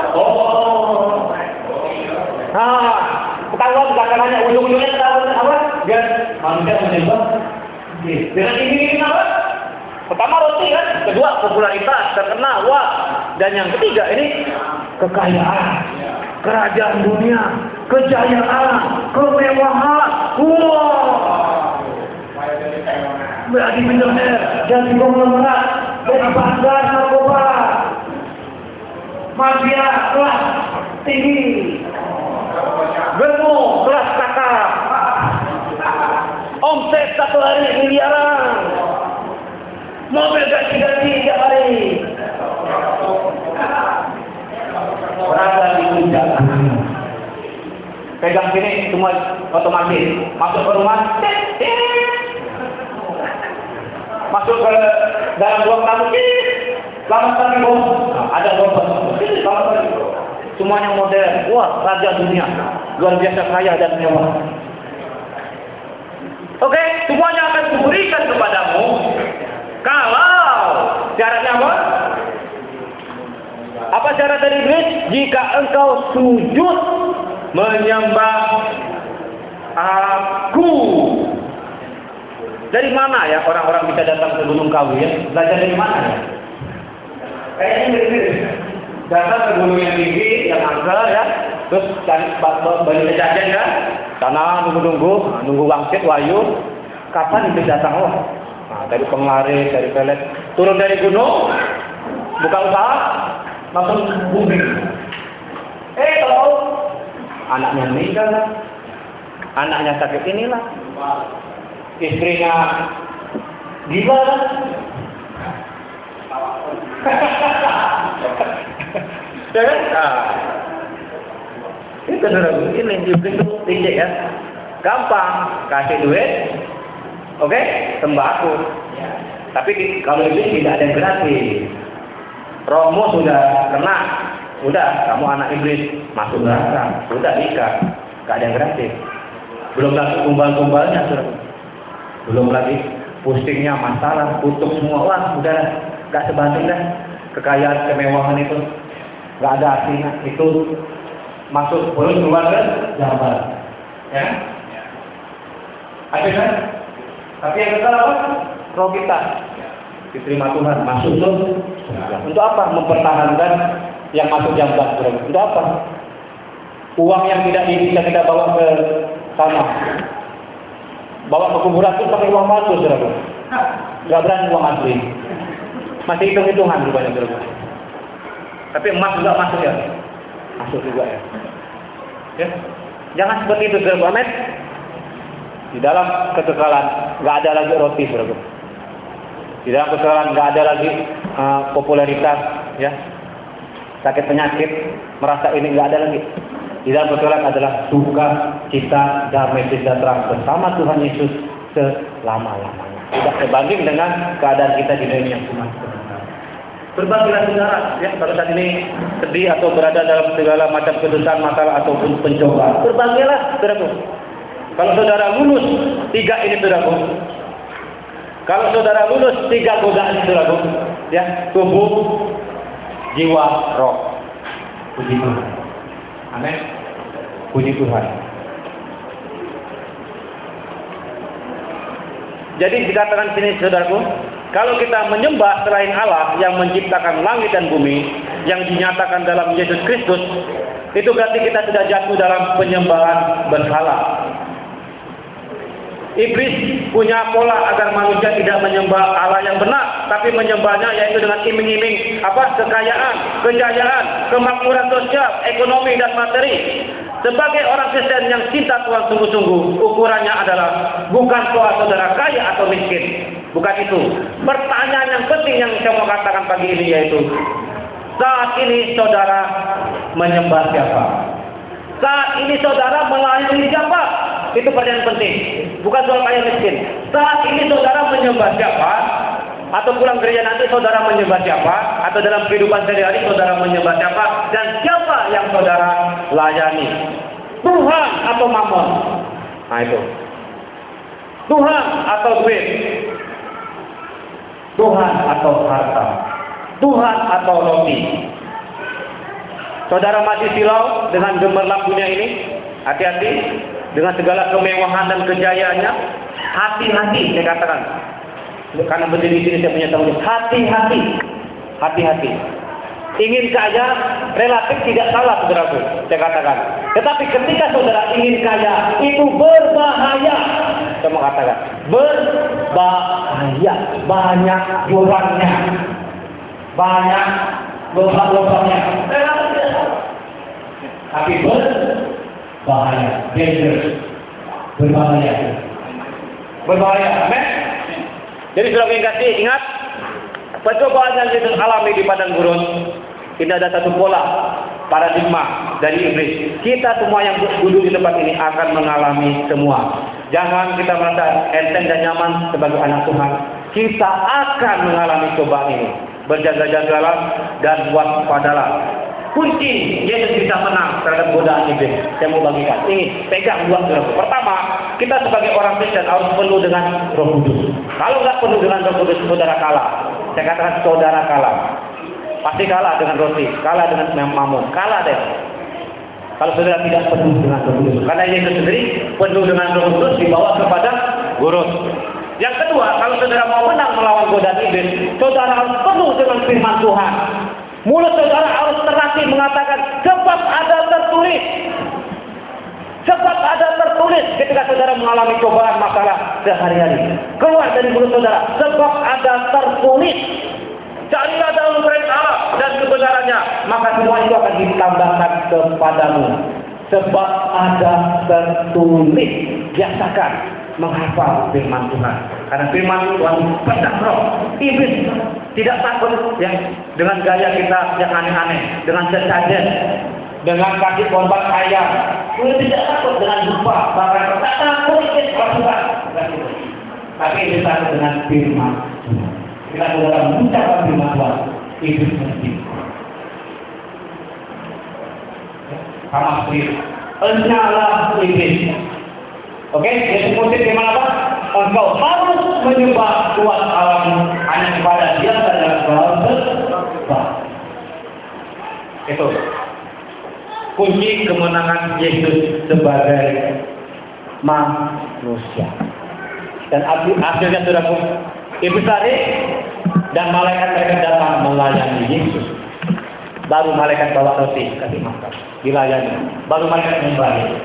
Ketahuan belakangannya, ujung-ujungnya ketahuan apa? Biar manusia menyembah. Dengan ini apa? Pertama roti kan, kedua popularitas, terkenal, wah. Dan yang ketiga ini kekayaan, kerajaan dunia, kejayaan, kemewahan, wah. Menjadi milioner, jadi konglomerat, jadi bandar narkoba, mafia kelas tinggi, gemuk kelas kakak, omset satu hari miliaran. Mobil ganti-ganti tiap hari. Berada di puncak. Pegang sini semua otomatis. Masuk ke rumah. Masuk ke dalam ruang tamu. Selamat pagi bos. Ada bos. Selamat pagi. Semuanya modern. Wah, raja dunia. Luar biasa kaya dan mewah. Oke, semuanya akan kuberikan kepadamu. Kalau syaratnya apa? Apa syarat dari iblis? Jika engkau sujud menyembah aku. Dari mana ya orang-orang bisa datang ke Gunung Kawi ya? Belajar dari mana ya? Kayaknya mirip-mirip. Datang ke gunung yang tinggi, yang angker ya. Terus cari balik kejadian kan? Sana nunggu wangsit wayu. Kapan iblis datang? Nah, dari penglaris, dari pelet, turun dari gunung, buka usaha, langsung bumi. Kalau anaknya meninggal, anaknya sakit inilah, istrinya gila lah. Ya kan? Itu ini iblis itu tinggi ya, gampang kasih duit. Oke, sembahku. Tapi kalau itu tidak ada yang gratis. Romo sudah kena, udah kamu anak iblis, masuk neraka, sudah nikah, gak ada yang gratis. Belum lagi kumbal-kumbalnya, belum lagi pusingnya masalah, kutuk semua, wah udah gak sebanding dah. Kekayaan kemewahan itu gak ada artinya. Itu masuk boleh keluar kan, jabat, ya. Ada kan? Tapi yang kekal apa? Roh kita diterima Tuhan, masuk tuh. Untuk apa? Mempertahankan yang masuk jambat. Untuk apa? Uang yang tidak bisa kita bawa ke sana, bawa ke kuburan itu pakai uang palsu, saudara. Gak berani uang asli. Masih hitung-hitungan rupanya, saudara. Tapi emas juga masuk ya, masuk juga ya. Ya, jangan seperti itu, saudara Ahmed. Di dalam kekekalan nggak ada lagi roti, saudara. Di dalam kekekalan nggak ada lagi popularitas, ya. Sakit penyakit, merasa ini nggak ada lagi. Di dalam kekekalan adalah suka, cita, damai sejahtera bersama Tuhan Yesus selama-lamanya. Tidak sebanding dengan keadaan kita di dunia yang cuma sebentar. Berbagilah saudara, ya. Pada saat ini sedih atau berada dalam segala macam kesusahan, masalah ataupun pencobaan, berbagilah, saudara. Kalau saudara lulus 3 ini, saudaraku. Kalau saudara lulus 3 godaan ini, saudaraku, ya, tubuh, jiwa, roh. Puji Tuhan. Amin. Puji Tuhan. Jadi dikatakan sini, saudaraku, kalau kita menyembah selain Allah yang menciptakan langit dan bumi, yang dinyatakan dalam Yesus Kristus, itu berarti kita sudah jatuh dalam penyembahan berhala. Iblis punya pola agar manusia tidak menyembah Allah yang benar, tapi menyembahnya yaitu dengan iming-iming kekayaan, kejayaan, kemakmuran sosial, ekonomi dan materi. Sebagai orang Kristen yang cinta Tuhan sungguh-sungguh, ukurannya adalah bukan soal saudara kaya atau miskin. Bukan itu. Pertanyaan yang penting yang saya mau katakan pagi ini yaitu, saat ini saudara menyembah siapa? Saat ini saudara melayani siapa? Itu pertanyaan penting. Bukan soal kaya miskin. Saat ini saudara menyembah siapa? Atau pulang gereja nanti saudara menyembah siapa? Atau dalam kehidupan sehari-hari saudara menyembah siapa? Dan siapa yang saudara layani? Tuhan atau mamon? Nah itu. Tuhan atau duit? Tuhan atau harta? Tuhan atau roti? Saudara masih silau dengan gemerlap dunia ini? Hati-hati dengan segala kemewahan dan kejayaannya. Hati-hati, saya katakan. Karena berdiri di sini saya punya tanggung jawab. Hati-hati, hati-hati. Ingin kaya relatif tidak salah, saudaraku. Saya katakan. Tetapi ketika saudara ingin kaya, itu berbahaya. Saya mau katakan, berbahaya. Banyak jurangnya, banyak lubang-lubangnya. Relatif tidak salah. Tapi berbahaya, dangerous, berbahaya, berbahaya. Amin. Jadi saudara yang kasih, ingat, percobaan yang Yesus alami di padang gurun, ini ada satu pola paradigma dari iblis. Kita semua yang duduk di tempat ini akan mengalami semua. Jangan kita merasa enteng dan nyaman sebagai anak Tuhan. Kita akan mengalami cobaan ini. Berjaga-jagalah dan waspadalah. Kunci Yesus bisa menang terhadap godaan iblis. Saya mau bagikan. Ini pegang dua saudara. Pertama, kita sebagai orang Kristen harus penuh dengan Roh Kudus. Kalau nggak penuh dengan Roh Kudus, saudara kalah. Saya katakan saudara kalah. Pasti kalah dengan roti, kalah dengan mamon, kalah deh. Kalau saudara tidak penuh dengan Roh Kudus, karena Yesus sendiri penuh dengan Roh Kudus dibawa kepada gurun. Yang kedua, kalau saudara mau menang melawan godaan iblis, saudara harus penuh dengan firman Tuhan. Mulut saudara harus terlatih mengatakan, sebab ada tertulis. Sebab ada tertulis ketika saudara mengalami cobaan masalah sehari-hari. Keluar dari mulut saudara, sebab ada tertulis. Carilah dahulu kerajaan Allah dan kebenarannya, maka semua itu akan ditambahkan kepadamu. Sebab ada tertulis. Biasakan menghafal firman Tuhan. Karena firman Tuhan pedas roh. Iblis tidak takut ya dengan gaya kita yang aneh-aneh, dengan sesajen, dengan kasih korban ayam. Iblis tidak takut dengan dupa, bahkan tak takut iblis Tuhan. Tapi iblis takut dengan firman Tuhan. Kita dalam mengucapkan firman Tuhan, iblis mesti. Sama seperti enyalah iblis. Oke, Yesus musik firman apa? Engkau harus menyembah Tuhan Allahmu hanya kepada Dia dan engkau sembah. Itu kunci kemenangan Yesus sebagai manusia. Dan hasilnya saudaraku, iblis lari dan malaikat datang melayani Yesus. Baru malaikat bawa roti kasih makan, dilayani. Baru malaikat kembali.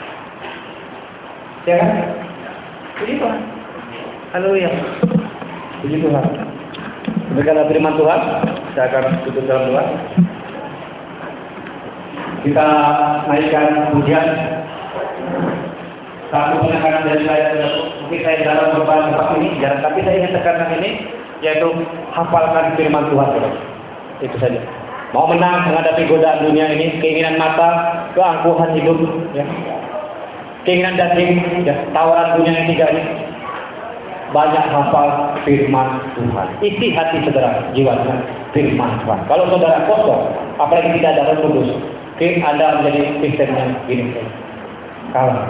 Ya kan? Puji Tuhan. Haleluya. Puji Tuhan. Demikianlah firman Tuhan. Saya akan tutup dalam doa. Kita naikkan pujian. Satu penekanan dari saya, mungkin saya dalam beberapa tempat ini jarang, tapi saya ingin tekankan ini, yaitu hafalkan firman Tuhan. Itu saja. Mau menang menghadapi godaan dunia ini, keinginan mata, keangkuhan hidup, ya. Keinginan daging, ya, tawaran dunia yang tiga ini, banyak hafal firman Tuhan. Isi hati saudara, jiwanya firman Tuhan. Kalau saudara kosong, apalagi tidak ada Roh Kudus, Anda menjadi Kristen yang gini, kalah.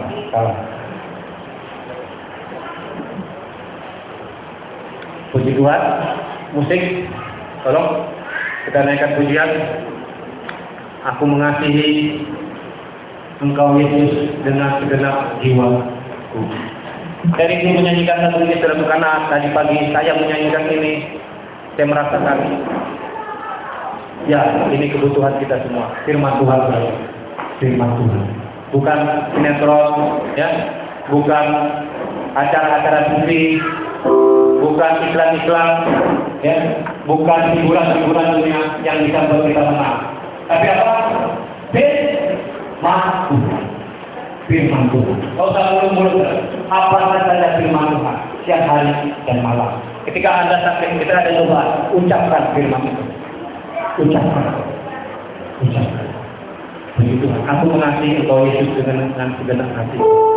Puji Tuhan, musik, tolong kita naikkan pujian. Aku mengasihi Engkau Yesus dengan segenap jiwaku. Dari ini menyanyikan satu ini saudara, karena tadi pagi saya menyanyikan ini, saya merasakan, ya ini kebutuhan kita semua. Firman Tuhan, firman Tuhan. Bukan sinetron, ya, bukan acara-acara TV, bukan iklan-iklan, ya, bukan hiburan-hiburan dunia yang bisa membuat kita menang. Tapi apa? Firman Tuhan. Kalau usah mulut-mulut, apa saja firman Tuhan, siang hari dan malam. Ketika Anda sakit, kita ada doa, ucapkan firman itu. Ucapkan. Begitu. Aku mengasihi engkau Yesus dengan segenap hati.